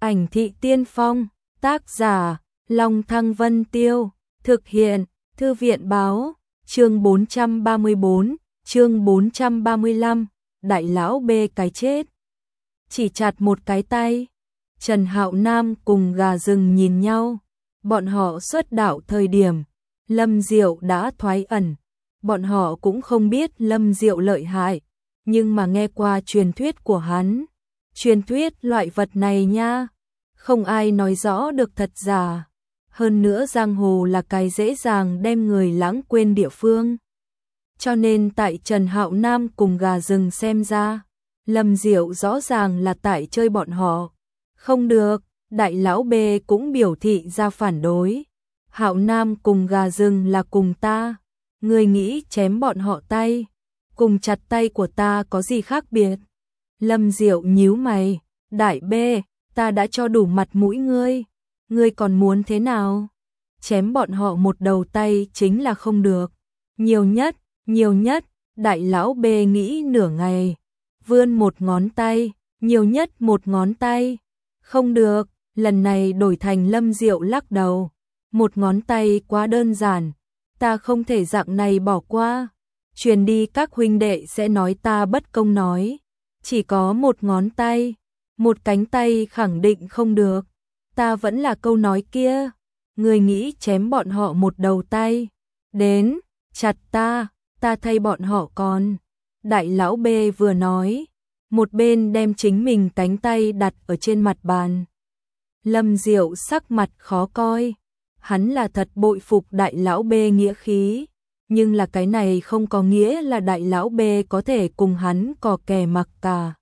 Ảnh thị tiên phong, tác giả, Long Thăng Vân Tiêu, thực hiện, Thư viện báo, chương 434, chương 435, đại lão bê cái chết. Chỉ chặt một cái tay, Trần Hạo Nam cùng gà rừng nhìn nhau, bọn họ xuất đạo thời điểm, Lâm Diệu đã thoái ẩn, bọn họ cũng không biết Lâm Diệu lợi hại, nhưng mà nghe qua truyền thuyết của hắn, truyền thuyết loại vật này nha, không ai nói rõ được thật giả. Hơn nữa giang hồ là cái dễ dàng đem người lãng quên địa phương. Cho nên tại Trần Hạo Nam cùng gà rừng xem ra, Lâm Diệu rõ ràng là tại chơi bọn họ. Không được, đại lão B cũng biểu thị ra phản đối. Hạo Nam cùng gà rừng là cùng ta, người nghĩ chém bọn họ tay, cùng chặt tay của ta có gì khác biệt? Lâm Diệu nhíu mày, đại B, ta đã cho đủ mặt mũi ngươi còn muốn thế nào? Chém bọn họ một đầu tay chính là không được. Nhiều nhất, đại lão B nghĩ nửa ngày, vươn một ngón tay, nhiều nhất một ngón tay. Không được, lần này đổi thành Lâm Diệu lắc đầu. Một ngón tay quá đơn giản, ta không thể dạng này bỏ qua. Truyền đi các huynh đệ sẽ nói ta bất công nói. Chỉ có một ngón tay, một cánh tay khẳng định không được. Ta vẫn là câu nói kia, người nghĩ chém bọn họ một đầu tay, đến, chặt ta thay bọn họ còn. Đại lão B vừa nói, một bên đem chính mình cánh tay đặt ở trên mặt bàn. Lâm Diệu sắc mặt khó coi, hắn là thật bội phục đại lão B nghĩa khí, nhưng là cái này không có nghĩa là đại lão B có thể cùng hắn cò kè mặc cả.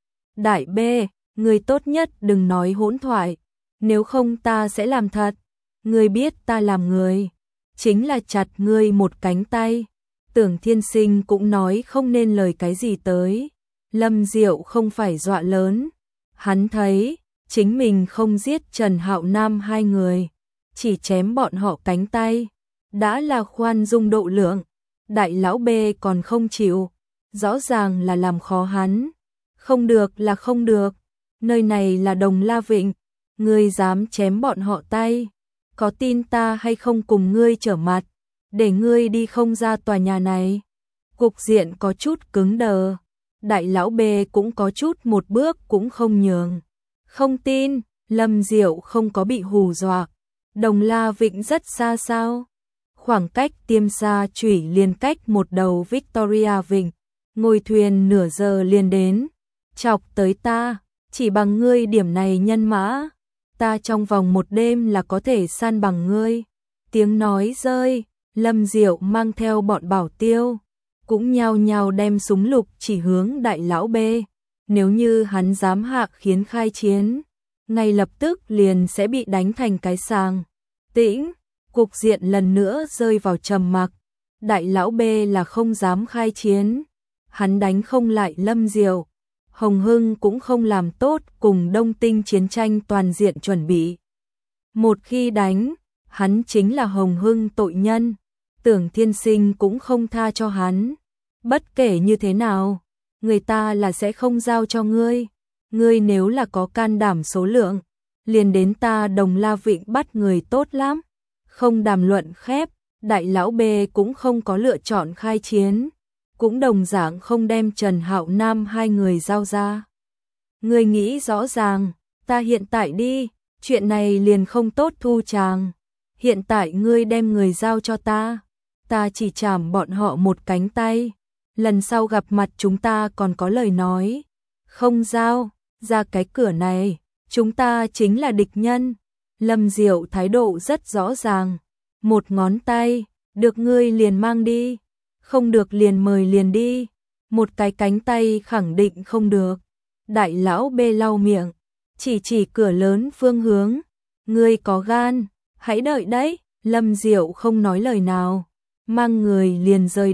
Đại B, người tốt nhất đừng nói hỗn thoại. Nếu không ta sẽ làm thật, ngươi biết ta làm người, chính là chặt ngươi một cánh tay. Tưởng Thiên Sinh cũng nói không nên lời cái gì tới. Lâm Diệu không phải dọa lớn, hắn thấy chính mình không giết Trần Hạo Nam hai người, chỉ chém bọn họ cánh tay, đã là khoan dung độ lượng. Đại lão B còn không chịu, rõ ràng là làm khó hắn. Không được là không được, nơi này là Đồng La Vịnh. Ngươi dám chém bọn họ tay, có tin ta hay không cùng ngươi trở mặt, để ngươi đi không ra tòa nhà này. Cục diện có chút cứng đờ, đại lão B cũng có chút một bước cũng không nhường. Không tin, Lâm Diệu không có bị hù dọa. Đồng La Vịnh rất xa sao? Khoảng cách Tiêm Sa Chủy liền cách một đầu Victoria Vịnh, ngồi thuyền nửa giờ liền đến. Chọc tới ta, chỉ bằng ngươi điểm này nhân mã, ta trong vòng một đêm là có thể san bằng ngươi. Tiếng nói rơi, Lâm Diệu mang theo bọn bảo tiêu, cũng nhao nhao đem súng lục chỉ hướng đại lão B. Nếu như hắn dám hạ khiến khai chiến, ngay lập tức liền sẽ bị đánh thành cái sàng. Tĩnh, cục diện lần nữa rơi vào trầm mặc. Đại lão B là không dám khai chiến, hắn đánh không lại Lâm Diệu. Hồng Hưng cũng không làm tốt cùng Đông Tinh chiến tranh toàn diện chuẩn bị. Một khi đánh, hắn chính là Hồng Hưng tội nhân, Tưởng Thiên Sinh cũng không tha cho hắn. Bất kể như thế nào, người ta là sẽ không giao cho ngươi. Ngươi nếu là có can đảm số lượng, liền đến ta Đồng La Vịnh bắt người tốt lắm. Không đàm luận khép, đại lão B cũng không có lựa chọn khai chiến. Cũng đồng dạng không đem Trần Hạo Nam hai người giao ra. Ngươi nghĩ rõ ràng, ta hiện tại đi, chuyện này liền không tốt thu chàng. Hiện tại ngươi đem người giao cho ta chỉ chảm bọn họ một cánh tay. Lần sau gặp mặt chúng ta còn có lời nói. Không giao, ra cái cửa này, chúng ta chính là địch nhân. Lâm Diệu thái độ rất rõ ràng. Một ngón tay, được ngươi liền mang đi. Không được liền mời liền đi, một cái cánh tay khẳng định không được. Đại lão B lau miệng, chỉ cửa lớn phương hướng. Ngươi có gan, hãy đợi đấy. Lâm Diệu không nói lời nào, mang người liền rời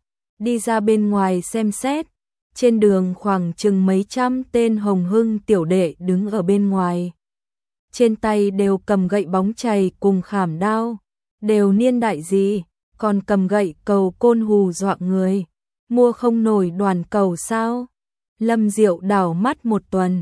đi ra bên ngoài xem xét. Trên đường khoảng chừng mấy trăm tên Hồng Hưng tiểu đệ đứng ở bên ngoài. Trên tay đều cầm gậy bóng chày cùng khảm đao, đều niên đại gì. Còn cầm gậy cầu côn hù dọa người, mua không nổi đoàn cầu sao? Lâm Diệu đảo mắt một tuần,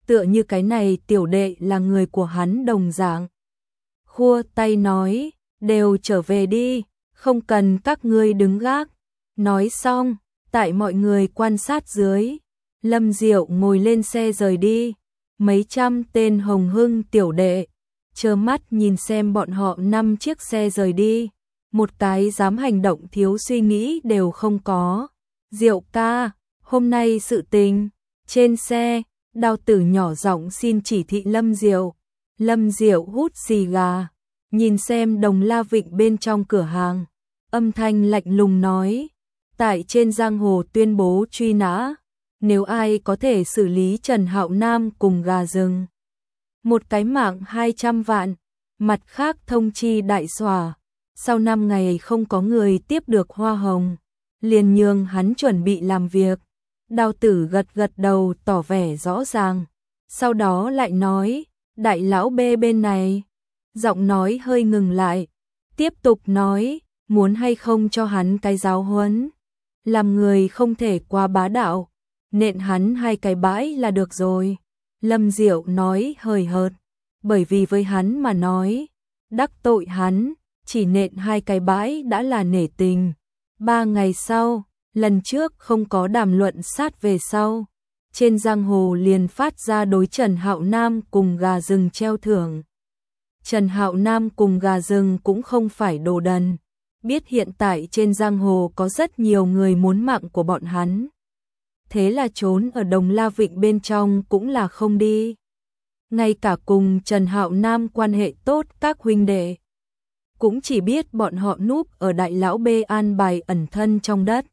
tựa như cái này tiểu đệ là người của hắn đồng dạng. Khua tay nói, đều trở về đi, không cần các ngươi đứng gác. Nói xong, tại mọi người quan sát dưới, Lâm Diệu ngồi lên xe rời đi. Mấy trăm tên Hồng Hưng tiểu đệ trơ mắt nhìn xem bọn họ 5 chiếc xe rời đi, một cái dám hành động thiếu suy nghĩ đều không có. Diệu ca, hôm nay sự tình. Trên xe, Đao Tử nhỏ giọng xin chỉ thị Lâm Diệu. Lâm Diệu hút xì gà, nhìn xem Đồng La Vịnh bên trong cửa hàng, âm thanh lạnh lùng nói, tại trên giang hồ tuyên bố truy nã, nếu ai có thể xử lý Trần Hạo Nam cùng gà rừng, một cái mạng 200 vạn, mặt khác thông chi đại xòa, sau 5 ngày không có người tiếp được hoa hồng, liền nhường hắn chuẩn bị làm việc. Đao Tử gật gật đầu tỏ vẻ rõ ràng, sau đó lại nói, đại lão B bên này, giọng nói hơi ngừng lại, tiếp tục nói, muốn hay không cho hắn cái giáo huấn, làm người không thể quá bá đạo, nện hắn 2 cái bãi là được rồi. Lâm Diệu nói hời hợt, bởi vì với hắn mà nói, đắc tội hắn, chỉ nện 2 cái bãi đã là nể tình. 3 ngày sau, lần trước không có đàm luận sát về sau, trên giang hồ liền phát ra đối Trần Hạo Nam cùng gà rừng treo thưởng. Trần Hạo Nam cùng gà rừng cũng không phải đồ đần, biết hiện tại trên giang hồ có rất nhiều người muốn mạng của bọn hắn. Thế là trốn ở Đồng La Vịnh bên trong cũng là không đi. Ngay cả cùng Trần Hạo Nam quan hệ tốt các huynh đệ, cũng chỉ biết bọn họ núp ở đại lão B an bài ẩn thân trong đất.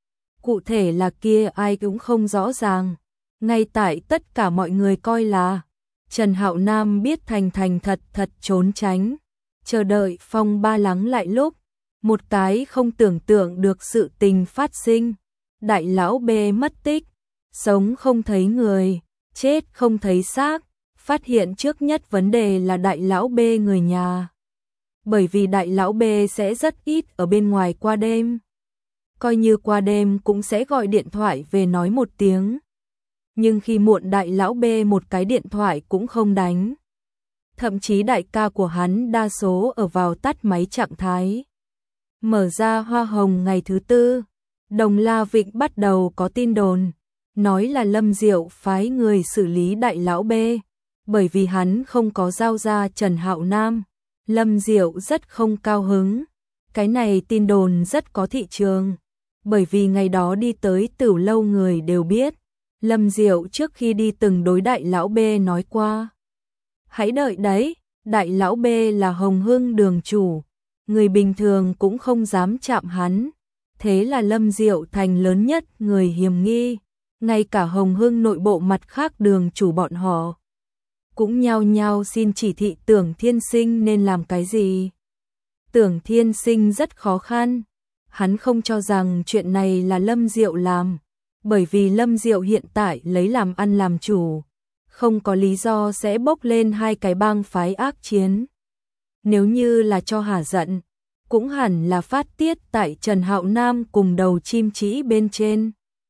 Cụ thể là kia ai cũng không rõ ràng. Ngay tại tất cả mọi người coi là Trần Hạo Nam biết thành thật trốn tránh, chờ đợi phong ba lắng lại lúc, một cái không tưởng tượng được sự tình phát sinh. Đại lão B mất tích, sống không thấy người, chết không thấy xác. Phát hiện trước nhất vấn đề là đại lão B người nhà. Bởi vì đại lão B sẽ rất ít ở bên ngoài qua đêm. Coi như qua đêm cũng sẽ gọi điện thoại về nói một tiếng. Nhưng khi muộn đại lão B một cái điện thoại cũng không đánh. Thậm chí đại ca của hắn đa số ở vào tắt máy trạng thái. Mở ra hoa hồng ngày thứ 4, Đồng La Vịnh bắt đầu có tin đồn, nói là Lâm Diệu phái người xử lý đại lão B, bởi vì hắn không có giao ra Trần Hạo Nam. Lâm Diệu rất không cao hứng, cái này tin đồn rất có thị trường, bởi vì ngày đó đi tới Tửu Lâu người đều biết, Lâm Diệu trước khi đi từng đối đại lão B nói qua. Hãy đợi đấy, đại lão B là Hồng Hưng đường chủ, người bình thường cũng không dám chạm hắn. Thế là Lâm Diệu thành lớn nhất người hiểm nghi, ngay cả Hồng Hưng nội bộ mặt khác đường chủ bọn họ cũng nhao nhao xin chỉ thị Tưởng Thiên Sinh nên làm cái gì. Tưởng Thiên Sinh rất khó khăn, hắn không cho rằng chuyện này là Lâm Diệu làm, bởi vì Lâm Diệu hiện tại lấy làm ăn làm chủ, không có lý do sẽ bốc lên 2 cái bang phái ác chiến. Nếu như là cho hả giận, cũng hẳn là phát tiết tại Trần Hạo Nam cùng đầu chim chỉ bên trên.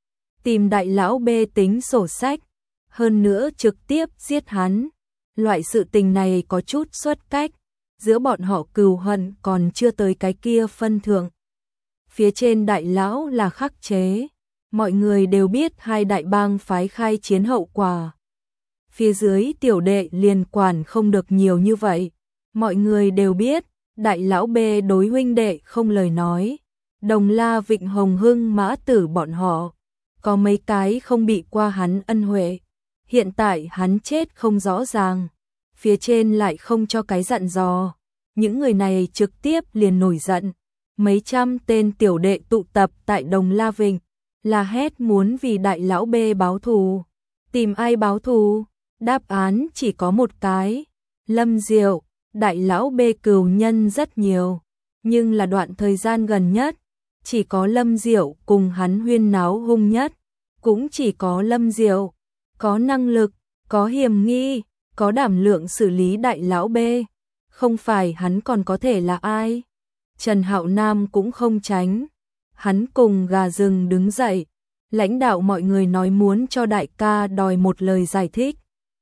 Tìm đại lão B tính sổ sách, hơn nữa trực tiếp giết hắn. Loại sự tình này có chút xuất cách, giữa bọn họ cừu hận còn chưa tới cái kia phân thượng. Phía trên đại lão là khắc chế, mọi người đều biết 2 đại bang phái khai chiến hậu quả. Phía dưới tiểu đệ liền quản không được nhiều như vậy, mọi người đều biết, đại lão B đối huynh đệ không lời nói. Đồng La Vịnh Hồng Hưng Mã Tử bọn họ, có mấy cái không bị qua hắn ân huệ. Hiện tại hắn chết không rõ ràng, phía trên lại không cho cái dặn dò. Những người này trực tiếp liền nổi giận. Mấy trăm tên tiểu đệ tụ tập tại Đồng La Vịnh, là hét muốn vì đại lão B báo thù. Tìm ai báo thù? Đáp án chỉ có một cái. Lâm Diệu. Đại lão B cừu nhân rất nhiều, nhưng là đoạn thời gian gần nhất, chỉ có Lâm Diệu cùng hắn huyên náo hung nhất, cũng chỉ có Lâm Diệu có năng lực, có hiểm nghi, có đảm lượng xử lý đại lão B, không phải hắn còn có thể là ai? Trần Hạo Nam cũng không tránh, hắn cùng gà rừng đứng dậy, lãnh đạo mọi người nói muốn cho đại ca đòi một lời giải thích.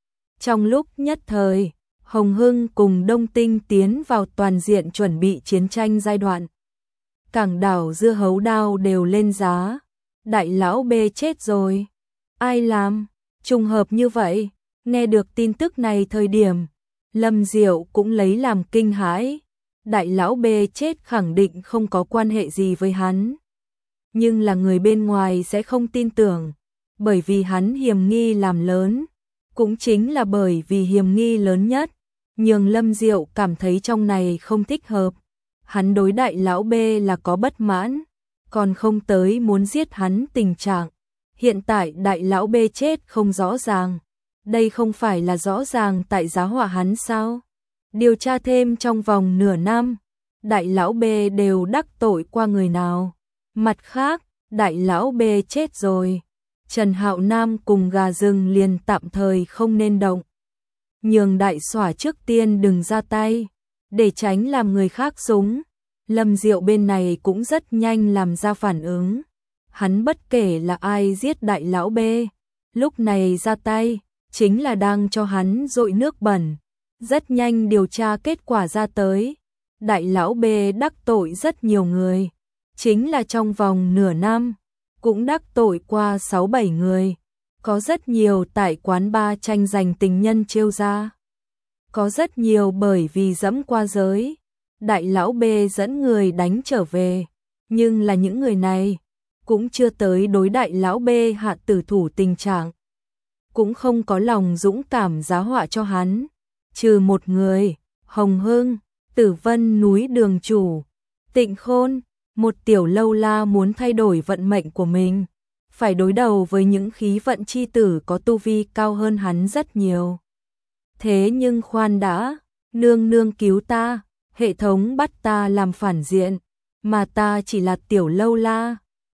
Trong lúc nhất thời, Hồng Hưng cùng Đông Tinh tiến vào toàn diện chuẩn bị chiến tranh giai đoạn. Cảng đảo dưa hấu đao đều lên giá. Đại lão B chết rồi. Ai làm? Trùng hợp như vậy. Nghe được tin tức này thời điểm, Lâm Diệu cũng lấy làm kinh hãi. Đại lão B chết khẳng định không có quan hệ gì với hắn. Nhưng là người bên ngoài sẽ không tin tưởng, bởi vì hắn hiểm nghi làm lớn. Cũng chính là bởi vì hiểm nghi lớn nhất, nhường Lâm Diệu cảm thấy trong này không thích hợp. Hắn đối đại lão B là có bất mãn, còn không tới muốn giết hắn tình trạng. Hiện tại đại lão B chết không rõ ràng. Đây không phải là rõ ràng tại giá họa hắn sao? Điều tra thêm trong vòng nửa năm, đại lão B đều đắc tội qua người nào. Mặt khác, đại lão B chết rồi. Trần Hạo Nam cùng gà rừng liền tạm thời không nên động. Nhường đại xỏa trước tiên đừng ra tay, để tránh làm người khác súng. Lâm Diệu bên này cũng rất nhanh làm ra phản ứng. Hắn bất kể là ai giết đại lão B, lúc này ra tay, chính là đang cho hắn dội nước bẩn. Rất nhanh điều tra kết quả ra tới. Đại lão B đắc tội rất nhiều người. Chính là trong vòng nửa năm, cũng đắc tội qua 6-7 người. Có rất nhiều tại quán bar tranh giành tình nhân trêu ra. Có rất nhiều bởi vì dẫm qua giới. Đại lão B dẫn người đánh trở về. Nhưng là những người này cũng chưa tới đối đại lão B hạ tử thủ tình trạng. Cũng không có lòng dũng cảm giá họa cho hắn. Trừ một người, Hồng Hưng, Tử Vân núi đường chủ, Tịnh Khôn, một tiểu lâu la muốn thay đổi vận mệnh của mình. Phải đối đầu với những khí vận chi tử có tu vi cao hơn hắn rất nhiều. Thế nhưng khoan đã, nương nương cứu ta, hệ thống bắt ta làm phản diện, mà ta chỉ là tiểu lâu la.